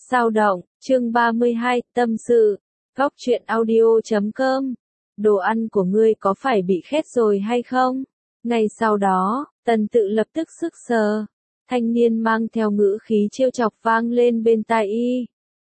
Sao động, chương 32, tâm sự. Góc truyện audio.com. Đồ ăn của ngươi có phải bị khét rồi hay không? Ngay sau đó, Tần Tự lập tức sững sờ. Thanh niên mang theo ngữ khí trêu chọc vang lên bên tai y.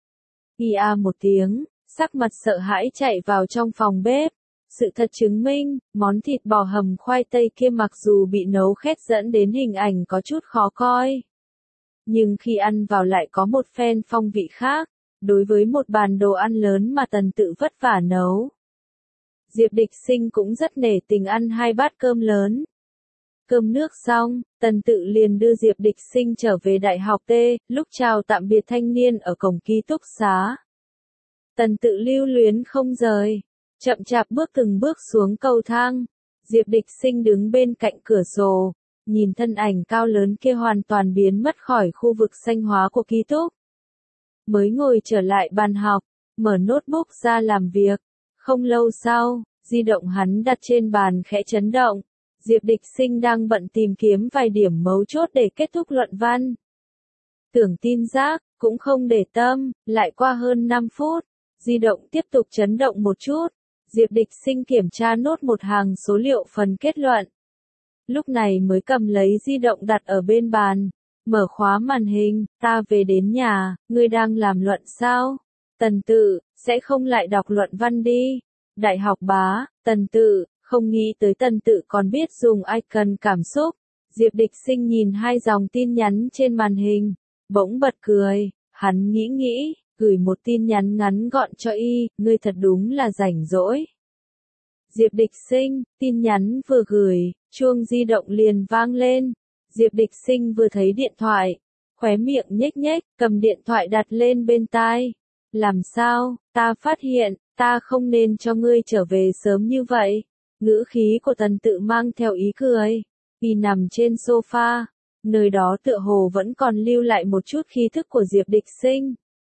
Y a một tiếng, sắc mặt sợ hãi chạy vào trong phòng bếp. Sự thật chứng minh, món thịt bò hầm khoai tây kia mặc dù bị nấu khét dẫn đến hình ảnh có chút khó coi. Nhưng khi ăn vào lại có một phen phong vị khác, đối với một bàn đồ ăn lớn mà Tần Tự vất vả nấu. Diệp Địch Sinh cũng rất nể tình ăn 2 bát cơm lớn. Cơm nước xong, Tần Tự liền đưa Diệp Địch Sinh trở về đại học T, lúc chào tạm biệt thanh niên ở cổng ký túc xá. Tần Tự lưu luyến không rời, chậm chạp bước từng bước xuống cầu thang. Diệp Địch Sinh đứng bên cạnh cửa sổ, nhìn thân ảnh cao lớn kia hoàn toàn biến mất khỏi khu vực xanh hóa của ký túc. Mới ngồi trở lại bàn học, mở notebook ra làm việc. Không lâu sau, di động hắn đặt trên bàn khẽ chấn động. Diệp Địch Sinh đang bận tìm kiếm vài điểm mấu chốt để kết thúc luận văn. Tưởng tin giác, cũng không để tâm, lại qua hơn 5 phút. Di động tiếp tục chấn động một chút. Diệp Địch Sinh kiểm tra nốt một hàng số liệu phần kết luận. Lúc này mới cầm lấy di động đặt ở bên bàn, mở khóa màn hình, ta về đến nhà, ngươi đang làm luận sao? Tần Tự, sẽ không lại đọc luận văn đi. Đại học bá, Tần Tự, không nghĩ tới Tần Tự còn biết dùng icon cảm xúc. Diệp Địch Sinh nhìn 2 dòng tin nhắn trên màn hình, bỗng bật cười, hắn nghĩ, gửi một tin nhắn ngắn gọn cho y, ngươi thật đúng là rảnh rỗi. Diệp Địch Sinh, tin nhắn vừa gửi, chuông di động liền vang lên. Diệp Địch Sinh vừa thấy điện thoại, khóe miệng nhếch nhếch, cầm điện thoại đặt lên bên tai. Làm sao, ta phát hiện, ta không nên cho ngươi trở về sớm như vậy. Ngữ khí của Tần Tự mang theo ý cười. Y nằm trên sofa, nơi đó tựa hồ vẫn còn lưu lại một chút khí thức của Diệp Địch Sinh.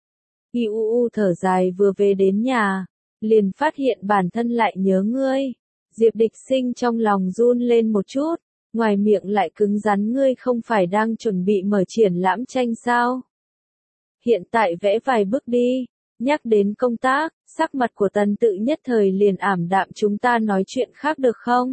Y thở dài vừa về đến nhà, liền phát hiện bản thân lại nhớ ngươi. Diệp Địch Sinh trong lòng run lên một chút, ngoài miệng lại cứng rắn, ngươi không phải đang chuẩn bị mở triển lãm tranh sao? Hiện tại vẽ vài bức đi. Nhắc đến công tác, sắc mặt của Tần Tự nhất thời liền ảm đạm, chúng ta nói chuyện khác được không?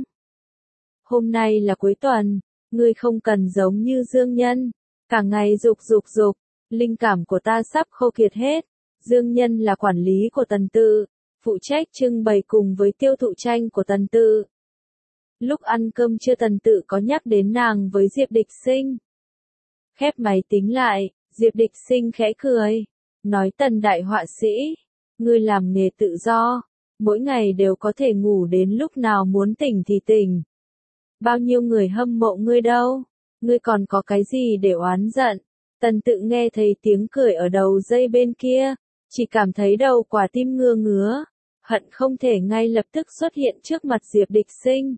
Hôm nay là cuối tuần, ngươi không cần giống như Dương Nhân, cả ngày dục, linh cảm của ta sắp khô kiệt hết. Dương Nhân là quản lý của Tần Tự, phụ trách trưng bày cùng với tiêu thụ tranh của Tần Tự. Lúc ăn cơm trưa Tần Tự có nhắc đến nàng với Diệp Địch Sinh. Khép máy tính lại, Diệp Địch Sinh khẽ cười, nói Tần đại họa sĩ, ngươi làm nghề tự do, mỗi ngày đều có thể ngủ đến lúc nào muốn tỉnh thì tỉnh. Bao nhiêu người hâm mộ ngươi đâu, ngươi còn có cái gì để oán giận? Tần Tự nghe thấy tiếng cười ở đầu dây bên kia, chỉ cảm thấy đầu quả tim ngứa, hận không thể ngay lập tức xuất hiện trước mặt Diệp Địch Sinh.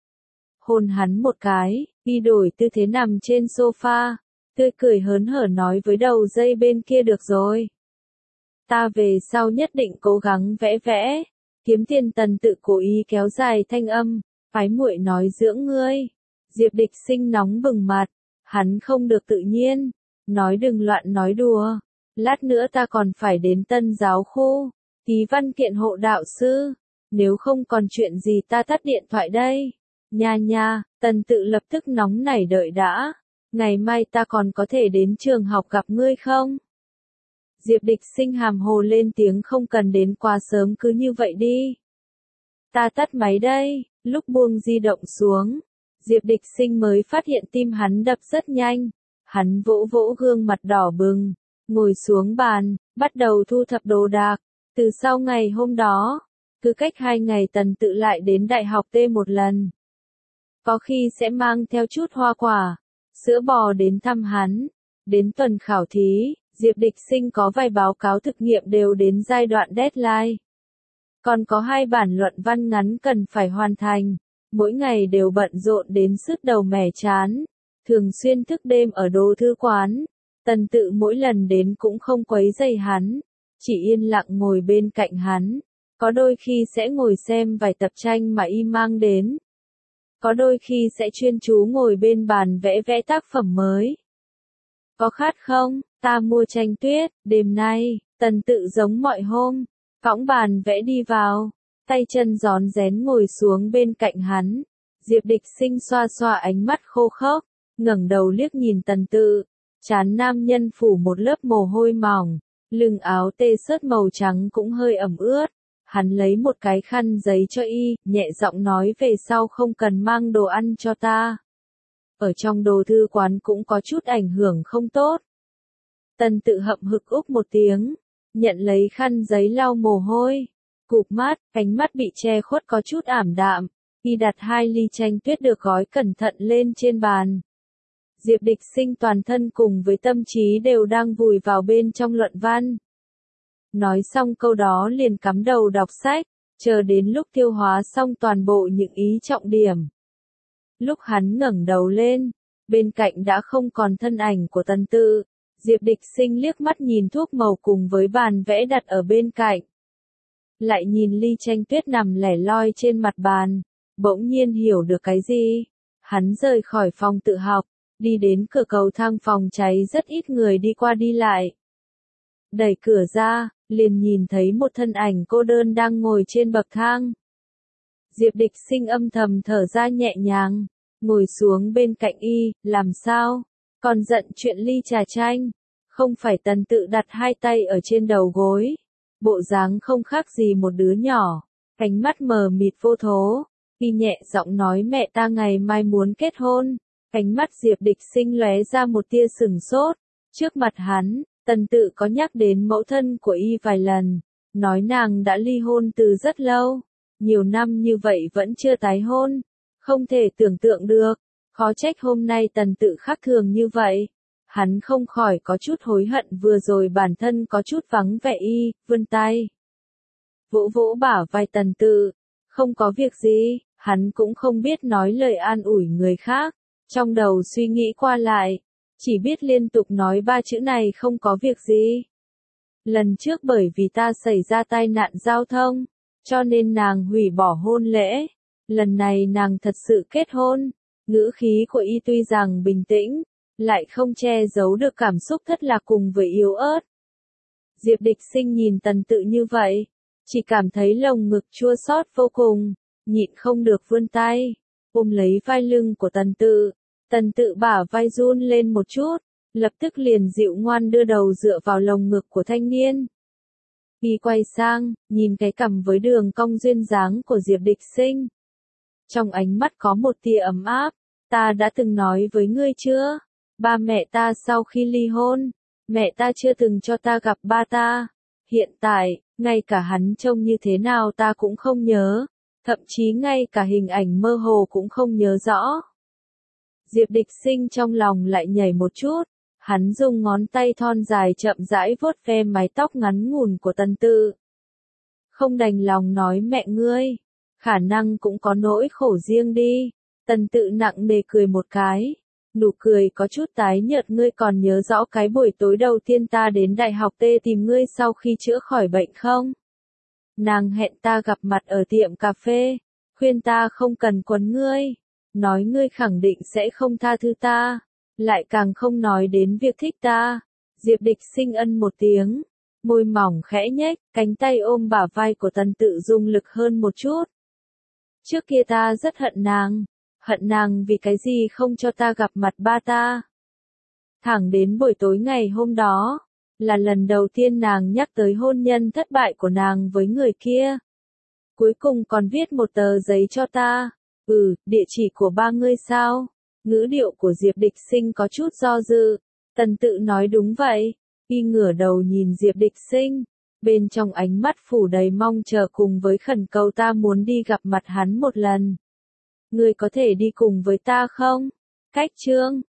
Hôn hắn một cái, y đổi tư thế nằm trên sofa, tươi cười hớn hở nói với đầu dây bên kia, được rồi. Ta về sau nhất định cố gắng vẽ, kiếm tiền. Tần Tự cố ý kéo dài thanh âm, ái muội nói dưỡng ngươi. Diệp Địch Sinh nóng bừng mặt, hắn không được tự nhiên, nói đừng loạn nói đùa. Lát nữa ta còn phải đến Tân Giáo khu, ký văn kiện hộ đạo sư, nếu không còn chuyện gì ta tắt điện thoại đây. Nha, Tần Tự lập tức nóng nảy, đợi đã, ngày mai ta còn có thể đến trường học gặp ngươi không? Diệp Địch Sinh hàm hồ lên tiếng, không cần đến quá sớm, cứ như vậy đi. Ta tắt máy đây. Lúc buông di động xuống, Diệp Địch Sinh mới phát hiện tim hắn đập rất nhanh. Hắn vỗ gương mặt đỏ bừng, ngồi xuống bàn, bắt đầu thu thập đồ đạc. Từ sau ngày hôm đó, cứ cách 2 ngày Tần Tự lại đến đại học T một lần. Có khi sẽ mang theo chút hoa quả, sữa bò đến thăm hắn. Đến tuần khảo thí, Diệp Địch Sinh có vài báo cáo thực nghiệm đều đến giai đoạn deadline. Còn có 2 bản luận văn ngắn cần phải hoàn thành, mỗi ngày đều bận rộn đến sứt đầu mẻ trán, thường xuyên thức đêm ở đồ thư quán. Tần Tự mỗi lần đến cũng không quấy rầy hắn, chỉ yên lặng ngồi bên cạnh hắn, có đôi khi sẽ ngồi xem vài tập tranh mà y mang đến. Có đôi khi sẽ chuyên chú ngồi bên bàn vẽ tác phẩm mới. Có khát không? ta mua tranh tuyết, đêm nay, Tần Tự giống mọi hôm, cõng bàn vẽ đi vào, tay chân rón rén ngồi xuống bên cạnh hắn. Diệp Địch Sinh xoa xoa ánh mắt khô khốc, ngẩng đầu liếc nhìn Tần Tự, trán nam nhân phủ một lớp mồ hôi mỏng, lưng áo tê sớt màu trắng cũng hơi ẩm ướt. Hắn lấy một cái khăn giấy cho y, nhẹ giọng nói về sau không cần mang đồ ăn cho ta. Ở trong đồ thư quán cũng có chút ảnh hưởng không tốt. Tần Tự hậm hực úc một tiếng, nhận lấy khăn giấy lau mồ hôi, cụp mắt, ánh mắt bị che khuất có chút ảm đạm. Y đặt 2 ly tranh tuyết được gói cẩn thận lên trên bàn. Diệp Địch Sinh toàn thân cùng với tâm trí đều đang vùi vào bên trong luận văn. Nói xong câu đó liền cắm đầu đọc sách, chờ đến lúc tiêu hóa xong toàn bộ những ý trọng điểm. Lúc hắn ngẩng đầu lên, bên cạnh đã không còn thân ảnh của Tần Tự. Diệp Địch Sinh liếc mắt nhìn thuốc màu cùng với bàn vẽ đặt ở bên cạnh. Lại nhìn ly tranh tuyết nằm lẻ loi trên mặt bàn, bỗng nhiên hiểu được cái gì. Hắn rời khỏi phòng tự học, đi đến cửa cầu thang phòng cháy rất ít người đi qua đi lại. Đẩy cửa ra, liền nhìn thấy một thân ảnh cô đơn đang ngồi trên bậc thang. Diệp Địch Sinh âm thầm thở ra nhẹ nhàng, ngồi xuống bên cạnh y, làm sao? Còn giận chuyện ly trà chanh? Không phải Tần Tự đặt 2 tay ở trên đầu gối, bộ dáng không khác gì một đứa nhỏ, ánh mắt mờ mịt vô thố. Y nhẹ giọng nói mẹ ta ngày mai muốn kết hôn. Ánh mắt Diệp Địch Sinh lóe ra một tia sừng sốt. Trước mặt hắn, Tần Tự có nhắc đến mẫu thân của y vài lần, nói nàng đã ly hôn từ rất lâu, nhiều năm như vậy vẫn chưa tái hôn, không thể tưởng tượng được, khó trách hôm nay Tần Tự khác thường như vậy. Hắn không khỏi có chút hối hận vừa rồi bản thân có chút vắng vẻ y, vươn tay. Vỗ vỗ bả vai Tần Tự, không có việc gì, hắn cũng không biết nói lời an ủi người khác, trong đầu suy nghĩ qua lại, chỉ biết liên tục nói 3 chữ này không có việc gì. Lần trước bởi vì ta xảy ra tai nạn giao thông, cho nên nàng hủy bỏ hôn lễ, lần này nàng thật sự kết hôn. Ngữ khí của y tuy rằng bình tĩnh, lại không che giấu được cảm xúc thất lạc cùng với yếu ớt. Diệp Địch Sinh nhìn Tần Tự như vậy, chỉ cảm thấy lồng ngực chua xót vô cùng, nhịn không được vươn tay, ôm lấy vai lưng của Tần Tự. Tần Tự bả vai run lên một chút, lập tức liền dịu ngoan đưa đầu dựa vào lồng ngực của thanh niên. Y quay sang, nhìn cái cằm với đường cong duyên dáng của Diệp Địch Sinh. Trong ánh mắt có một tia ấm áp, ta đã từng nói với ngươi chưa? Ba mẹ ta sau khi ly hôn, mẹ ta chưa từng cho ta gặp ba ta. Hiện tại, ngay cả hắn trông như thế nào ta cũng không nhớ, thậm chí ngay cả hình ảnh mơ hồ cũng không nhớ rõ. Diệp Địch Sinh trong lòng lại nhảy một chút, hắn dùng ngón tay thon dài chậm rãi vuốt ve mái tóc ngắn ngủn của Tần Tự. Không đành lòng nói mẹ ngươi, khả năng cũng có nỗi khổ riêng đi. Tần Tự nặng nề cười một cái, nụ cười có chút tái nhợt. Ngươi còn nhớ rõ cái buổi tối đầu tiên ta đến đại học T tìm ngươi sau khi chữa khỏi bệnh không? Nàng hẹn ta gặp mặt ở tiệm cà phê, khuyên ta không cần quấn ngươi, nói ngươi khẳng định sẽ không tha thứ ta, lại càng không nói đến việc thích ta. Diệp Địch Sinh ân một tiếng, môi mỏng khẽ nhếch, cánh tay ôm bả vai của Tần Tự dùng lực hơn một chút. Trước kia ta rất hận nàng vì cái gì không cho ta gặp mặt ba ta. Thẳng đến buổi tối ngày hôm đó, là lần đầu tiên nàng nhắc tới hôn nhân thất bại của nàng với người kia. Cuối cùng còn viết một tờ giấy cho ta. Địa chỉ của ba ngươi sao? Ngữ điệu của Diệp Địch Sinh có chút do dự. Tần Tự nói đúng vậy. Y ngửa đầu nhìn Diệp Địch Sinh, bên trong ánh mắt phủ đầy mong chờ cùng với khẩn cầu ta muốn đi gặp mặt hắn một lần. Ngươi có thể đi cùng với ta không? Cách chương